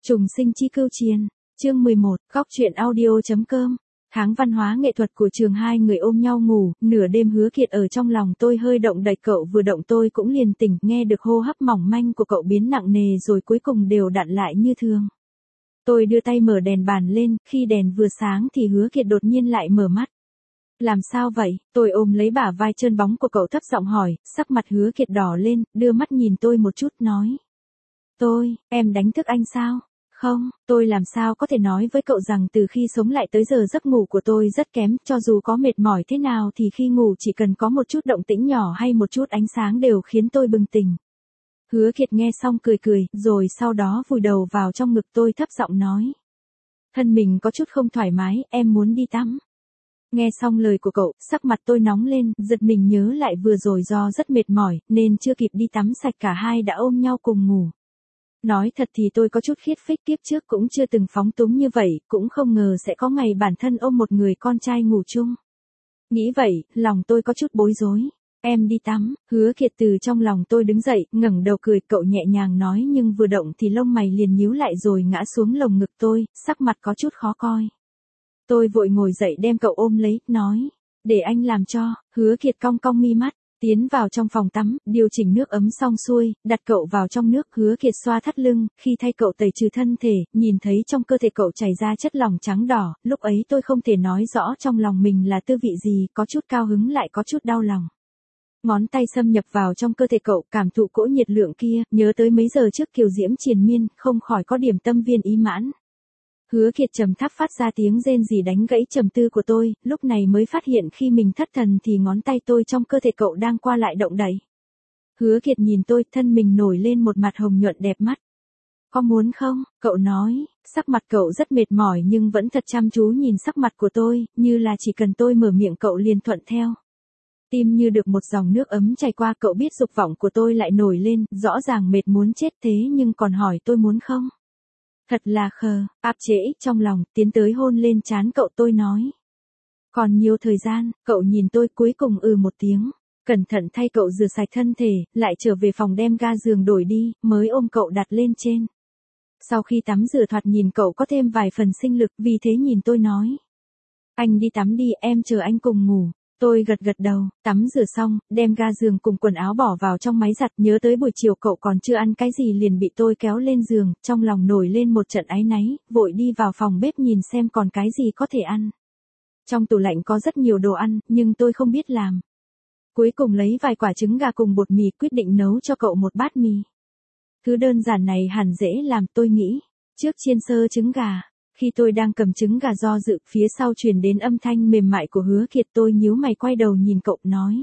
Trùng sinh chi cưu chiên, chương 11, góc truyện audio.com. Tháng văn hóa nghệ thuật của trường, hai người ôm nhau ngủ, nửa đêm Hứa Kiệt ở trong lòng tôi hơi động đậy, cậu vừa động tôi cũng liền tỉnh, nghe được hô hấp mỏng manh của cậu biến nặng nề rồi cuối cùng đều đặn lại như thường. Tôi đưa tay mở đèn bàn lên, khi đèn vừa sáng thì Hứa Kiệt đột nhiên lại mở mắt. Làm sao vậy? Tôi ôm lấy bả vai trơn bóng của cậu thấp giọng hỏi, sắc mặt Hứa Kiệt đỏ lên, đưa mắt nhìn tôi một chút nói. Em đánh thức anh sao? Không, tôi làm sao có thể nói với cậu rằng từ khi sống lại tới giờ giấc ngủ của tôi rất kém, cho dù có mệt mỏi thế nào thì khi ngủ chỉ cần có một chút động tĩnh nhỏ hay một chút ánh sáng đều khiến tôi bừng tỉnh. Hứa Kiệt nghe xong cười cười, rồi sau đó vùi đầu vào trong ngực tôi thấp giọng nói. Thân mình có chút không thoải mái, em muốn đi tắm. Nghe xong lời của cậu, sắc mặt tôi nóng lên, giật mình nhớ lại vừa rồi do rất mệt mỏi, nên chưa kịp đi tắm sạch cả hai đã ôm nhau cùng ngủ. Nói thật thì tôi có chút khiết phích, kiếp trước cũng chưa từng phóng túng như vậy, cũng không ngờ sẽ có ngày bản thân ôm một người con trai ngủ chung. Nghĩ vậy, lòng tôi có chút bối rối. Em đi tắm. Hứa Kiệt từ trong lòng tôi đứng dậy, ngẩng đầu cười, cậu nhẹ nhàng nói nhưng vừa động thì lông mày liền nhíu lại rồi ngã xuống lồng ngực tôi, sắc mặt có chút khó coi. Tôi vội ngồi dậy đem cậu ôm lấy, nói, để anh làm cho. Hứa Kiệt cong cong mi mắt. Tiến vào trong phòng tắm, điều chỉnh nước ấm xong xuôi, đặt cậu vào trong nước. Hứa Kiệt xoa thắt lưng, khi thay cậu tẩy trừ thân thể, nhìn thấy trong cơ thể cậu chảy ra chất lỏng trắng đỏ, lúc ấy tôi không thể nói rõ trong lòng mình là tư vị gì, có chút cao hứng lại có chút đau lòng. Ngón tay xâm nhập vào trong cơ thể cậu, cảm thụ cỗ nhiệt lượng kia, nhớ tới mấy giờ trước kiều diễm triền miên, không khỏi có điểm tâm viên ý mãn. Hứa Kiệt trầm thấp phát ra tiếng rên rỉ đánh gãy trầm tư của tôi, lúc này mới phát hiện khi mình thất thần thì ngón tay tôi trong cơ thể cậu đang qua lại động đậy. Hứa Kiệt nhìn tôi, thân mình nổi lên một mặt hồng nhuận đẹp mắt. Có muốn không? Cậu nói, sắc mặt cậu rất mệt mỏi nhưng vẫn thật chăm chú nhìn sắc mặt của tôi, như là chỉ cần tôi mở miệng cậu liền thuận theo. Tim như được một dòng nước ấm chảy qua, cậu biết dục vọng của tôi lại nổi lên, rõ ràng mệt muốn chết thế nhưng còn hỏi tôi muốn không? Thật là khờ, áp chế trong lòng, tiến tới hôn lên trán cậu, tôi nói. Còn nhiều thời gian, cậu nhìn tôi cuối cùng một tiếng, cẩn thận thay cậu rửa sạch thân thể, lại trở về phòng đem ga giường đổi đi, mới ôm cậu đặt lên trên. Sau khi tắm rửa thoạt nhìn cậu có thêm vài phần sinh lực, vì thế nhìn tôi nói. Anh đi tắm đi, em chờ anh cùng ngủ. Tôi gật gật đầu, tắm rửa xong, đem ga giường cùng quần áo bỏ vào trong máy giặt, nhớ tới buổi chiều cậu còn chưa ăn cái gì liền bị tôi kéo lên giường, trong lòng nổi lên một trận áy náy, vội đi vào phòng bếp nhìn xem còn cái gì có thể ăn. Trong tủ lạnh có rất nhiều đồ ăn, nhưng tôi không biết làm. Cuối cùng lấy vài quả trứng gà cùng bột mì, quyết định nấu cho cậu một bát mì. Thứ đơn giản này hẳn dễ làm, tôi nghĩ. Trước chiên sơ trứng gà. Khi tôi đang cầm trứng gà do dự, phía sau truyền đến âm thanh mềm mại của Hứa Kiệt, tôi nhíu mày quay đầu nhìn cậu nói.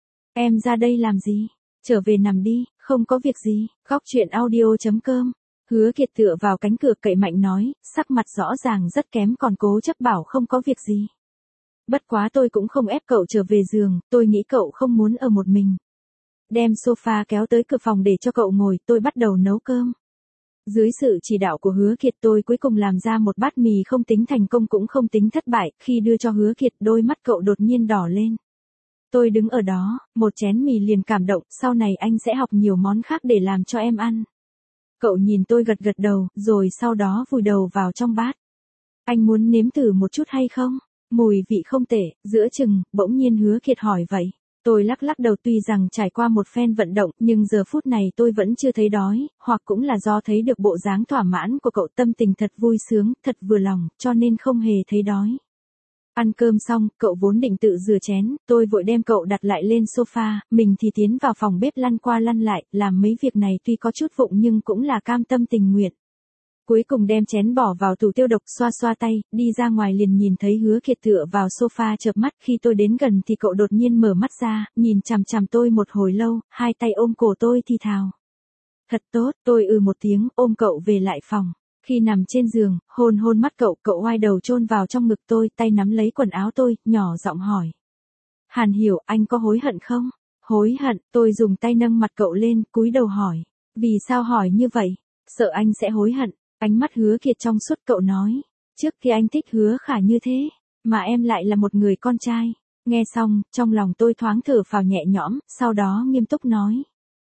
Em ra đây làm gì? Trở về nằm đi, không có việc gì. Góc truyện audio.com. Hứa Kiệt tựa vào cánh cửa cậy mạnh nói, sắc mặt rõ ràng rất kém còn cố chấp bảo không có việc gì. Bất quá tôi cũng không ép cậu trở về giường, tôi nghĩ cậu không muốn ở một mình. Đem sofa kéo tới cửa phòng để cho cậu ngồi, tôi bắt đầu nấu cơm. Dưới sự chỉ đạo của Hứa Kiệt tôi cuối cùng làm ra một bát mì không tính thành công cũng không tính thất bại, khi đưa cho Hứa Kiệt đôi mắt cậu đột nhiên đỏ lên. Tôi đứng ở đó, một chén mì liền cảm động, sau này anh sẽ học nhiều món khác để làm cho em ăn. Cậu nhìn tôi gật gật đầu, rồi sau đó vùi đầu vào trong bát. Anh muốn nếm thử một chút hay không? Mùi vị không tệ, giữa chừng, bỗng nhiên Hứa Kiệt hỏi vậy. Tôi lắc lắc đầu, tuy rằng trải qua một phen vận động, nhưng giờ phút này tôi vẫn chưa thấy đói, hoặc cũng là do thấy được bộ dáng thỏa mãn của cậu, tâm tình thật vui sướng, thật vừa lòng, cho nên không hề thấy đói. Ăn cơm xong, cậu vốn định tự rửa chén, tôi vội đem cậu đặt lại lên sofa, mình thì tiến vào phòng bếp lăn qua lăn lại, làm mấy việc này tuy có chút vụng nhưng cũng là cam tâm tình nguyện. Cuối cùng đem chén bỏ vào tủ tiêu độc, xoa xoa tay, đi ra ngoài liền nhìn thấy Hứa Kiệt tựa vào sofa chợp mắt, khi tôi đến gần thì cậu đột nhiên mở mắt ra, nhìn chằm chằm tôi một hồi lâu, hai tay ôm cổ tôi thì thào. Thật tốt, tôi một tiếng, ôm cậu về lại phòng. Khi nằm trên giường, hôn hôn mắt cậu, cậu oai đầu chôn vào trong ngực tôi, tay nắm lấy quần áo tôi, nhỏ giọng hỏi. Hàn Hiểu, anh có hối hận không? Hối hận, tôi dùng tay nâng mặt cậu lên, cúi đầu hỏi. Vì sao hỏi như vậy? Sợ anh sẽ hối hận. Ánh mắt Hứa Kiệt trong suốt, cậu nói. Trước khi anh thích Hứa Khả như thế, mà em lại là một người con trai. Nghe xong, trong lòng tôi thoáng thở phào nhẹ nhõm, sau đó nghiêm túc nói.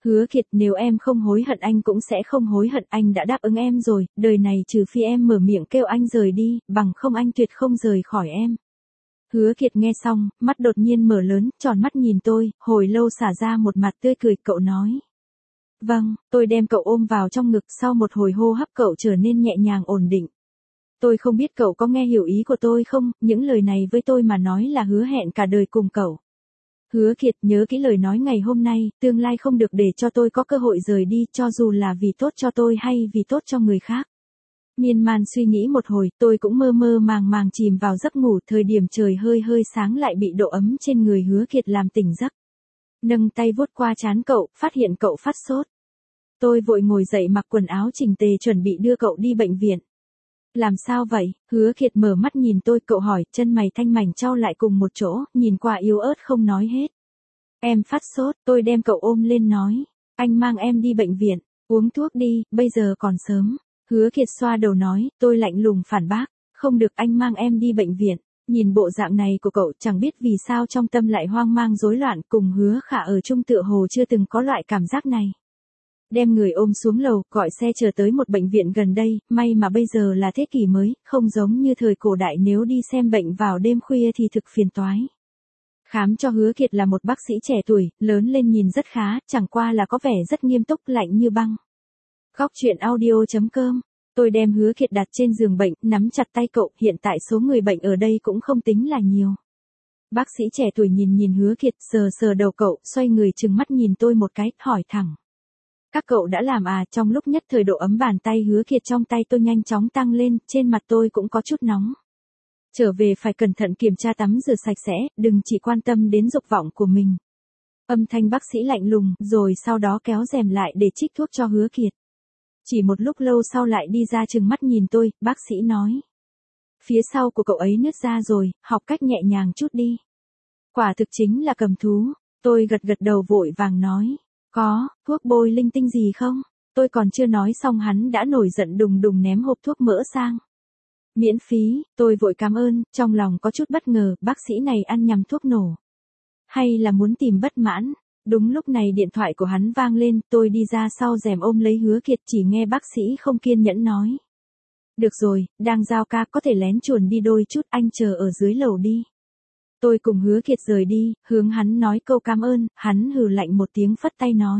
Hứa Kiệt, nếu em không hối hận anh cũng sẽ không hối hận, anh đã đáp ứng em rồi, đời này trừ phi em mở miệng kêu anh rời đi, bằng không anh tuyệt không rời khỏi em. Hứa Kiệt nghe xong, mắt đột nhiên mở lớn, tròn mắt nhìn tôi, hồi lâu xả ra một mặt tươi cười, cậu nói. Vâng, tôi đem cậu ôm vào trong ngực, sau một hồi hô hấp cậu trở nên nhẹ nhàng ổn định. Tôi không biết cậu có nghe hiểu ý của tôi không, những lời này với tôi mà nói là hứa hẹn cả đời cùng cậu. Hứa Kiệt, nhớ kỹ lời nói ngày hôm nay, tương lai không được để cho tôi có cơ hội rời đi, cho dù là vì tốt cho tôi hay vì tốt cho người khác. Miên man suy nghĩ một hồi, tôi cũng mơ mơ màng màng chìm vào giấc ngủ, thời điểm trời hơi hơi sáng lại bị độ ấm trên người Hứa Kiệt làm tỉnh giấc. Nâng tay vuốt qua trán cậu, phát hiện cậu phát sốt. Tôi vội ngồi dậy mặc quần áo chỉnh tề chuẩn bị đưa cậu đi bệnh viện. Làm sao vậy? Hứa Kiệt mở mắt nhìn tôi, cậu hỏi, chân mày thanh mảnh chau lại cùng một chỗ, nhìn qua yếu ớt không nói hết. Em phát sốt, tôi đem cậu ôm lên nói. Anh mang em đi bệnh viện, uống thuốc đi, bây giờ còn sớm. Hứa Kiệt xoa đầu nói, tôi lạnh lùng phản bác. Không được, anh mang em đi bệnh viện. Nhìn bộ dạng này của cậu, chẳng biết vì sao trong tâm lại hoang mang rối loạn, cùng Hứa Khả ở chung tựa hồ chưa từng có loại cảm giác này. Đem người ôm xuống lầu, gọi xe chờ tới một bệnh viện gần đây, may mà bây giờ là thế kỷ mới, không giống như thời cổ đại, nếu đi xem bệnh vào đêm khuya thì thực phiền toái. Khám cho Hứa Kiệt là một bác sĩ trẻ tuổi, lớn lên nhìn rất khá, chẳng qua là có vẻ rất nghiêm túc, lạnh như băng. Góc truyện audio.com. Tôi đem Hứa Kiệt đặt trên giường bệnh, nắm chặt tay cậu, hiện tại số người bệnh ở đây cũng không tính là nhiều. Bác sĩ trẻ tuổi nhìn Hứa Kiệt, sờ sờ đầu cậu, xoay người trừng mắt nhìn tôi một cái, hỏi thẳng. Các cậu đã làm à? Trong lúc nhất thời độ ấm bàn tay Hứa Kiệt trong tay tôi nhanh chóng tăng lên, trên mặt tôi cũng có chút nóng. Trở về phải cẩn thận kiểm tra tắm rửa sạch sẽ, đừng chỉ quan tâm đến dục vọng của mình. Âm thanh bác sĩ lạnh lùng, rồi sau đó kéo rèm lại để trích thuốc cho Hứa Kiệt. Chỉ một lúc lâu sau lại đi ra trừng mắt nhìn tôi, bác sĩ nói. Phía sau của cậu ấy nứt ra rồi, học cách nhẹ nhàng chút đi. Quả thực chính là cầm thú, tôi gật đầu vội vàng nói. Có, thuốc bôi linh tinh gì không? Tôi còn chưa nói xong hắn đã nổi giận đùng đùng ném hộp thuốc mỡ sang. Miễn phí, tôi vội cảm ơn, trong lòng có chút bất ngờ, bác sĩ này ăn nhầm thuốc nổ. Hay là muốn tìm bất mãn? Đúng lúc này điện thoại của hắn vang lên, tôi đi ra sau rèm ôm lấy Hứa Kiệt, chỉ nghe bác sĩ không kiên nhẫn nói. Được rồi, đang giao ca, có thể lén chuồn đi đôi chút, anh chờ ở dưới lầu đi. Tôi cùng Hứa Kiệt rời đi, hướng hắn nói câu cảm ơn, hắn hừ lạnh một tiếng phất tay nói.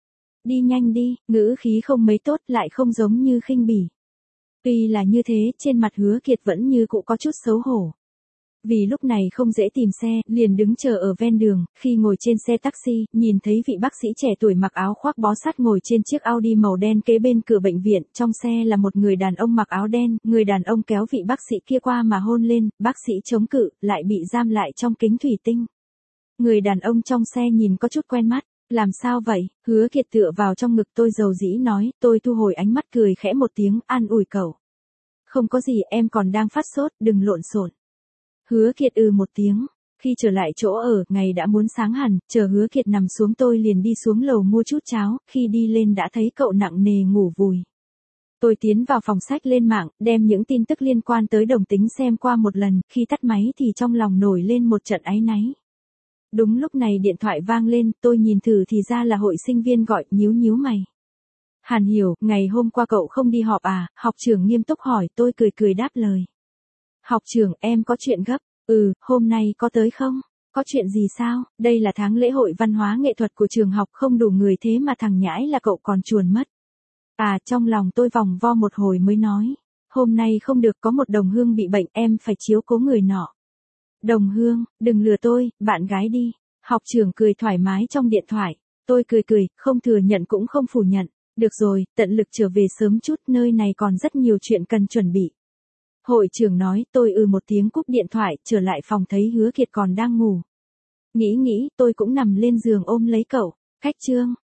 Đi nhanh đi, ngữ khí không mấy tốt, lại không giống như khinh bỉ. Tuy là như thế, trên mặt Hứa Kiệt vẫn như cũ có chút xấu hổ. Vì lúc này không dễ tìm xe, liền đứng chờ ở ven đường, khi ngồi trên xe taxi, nhìn thấy vị bác sĩ trẻ tuổi mặc áo khoác bó sát ngồi trên chiếc Audi màu đen kế bên cửa bệnh viện, trong xe là một người đàn ông mặc áo đen, người đàn ông kéo vị bác sĩ kia qua mà hôn lên, bác sĩ chống cự, lại bị giam lại trong kính thủy tinh. Người đàn ông trong xe nhìn có chút quen mắt, làm sao vậy? Hứa Kiệt tựa vào trong ngực tôi dầu dĩ nói, tôi thu hồi ánh mắt cười khẽ một tiếng, an ủi cậu. Không có gì, em còn đang phát sốt, đừng lộn xộn. Hứa Kiệt một tiếng, khi trở lại chỗ ở, ngày đã muốn sáng hẳn, chờ Hứa Kiệt nằm xuống tôi liền đi xuống lầu mua chút cháo, khi đi lên đã thấy cậu nặng nề ngủ vùi. Tôi tiến vào phòng sách lên mạng, đem những tin tức liên quan tới đồng tính xem qua một lần, khi tắt máy thì trong lòng nổi lên một trận áy náy. Đúng lúc này điện thoại vang lên, tôi nhìn thử thì ra là hội sinh viên gọi, nhíu mày. Hàn Hiểu, ngày hôm qua cậu không đi họp à? Học trưởng nghiêm túc hỏi, tôi cười đáp lời. Học trưởng, em có chuyện gấp. Hôm nay có tới không? Có chuyện gì sao? Đây là tháng lễ hội văn hóa nghệ thuật của trường học, không đủ người thế mà thằng nhãi là cậu còn chuồn mất. Trong lòng tôi vòng vo một hồi mới nói. Hôm nay không được, có một đồng hương bị bệnh, em phải chiếu cố người nọ. Đồng hương, đừng lừa tôi, bạn gái đi. Học trưởng cười thoải mái trong điện thoại. Tôi cười, không thừa nhận cũng không phủ nhận. Được rồi, tận lực trở về sớm chút, nơi này còn rất nhiều chuyện cần chuẩn bị. Hội trưởng nói, tôi một tiếng cúp điện thoại, trở lại phòng thấy Hứa Kiệt còn đang ngủ. Nghĩ, tôi cũng nằm lên giường ôm lấy cậu. Cách chương.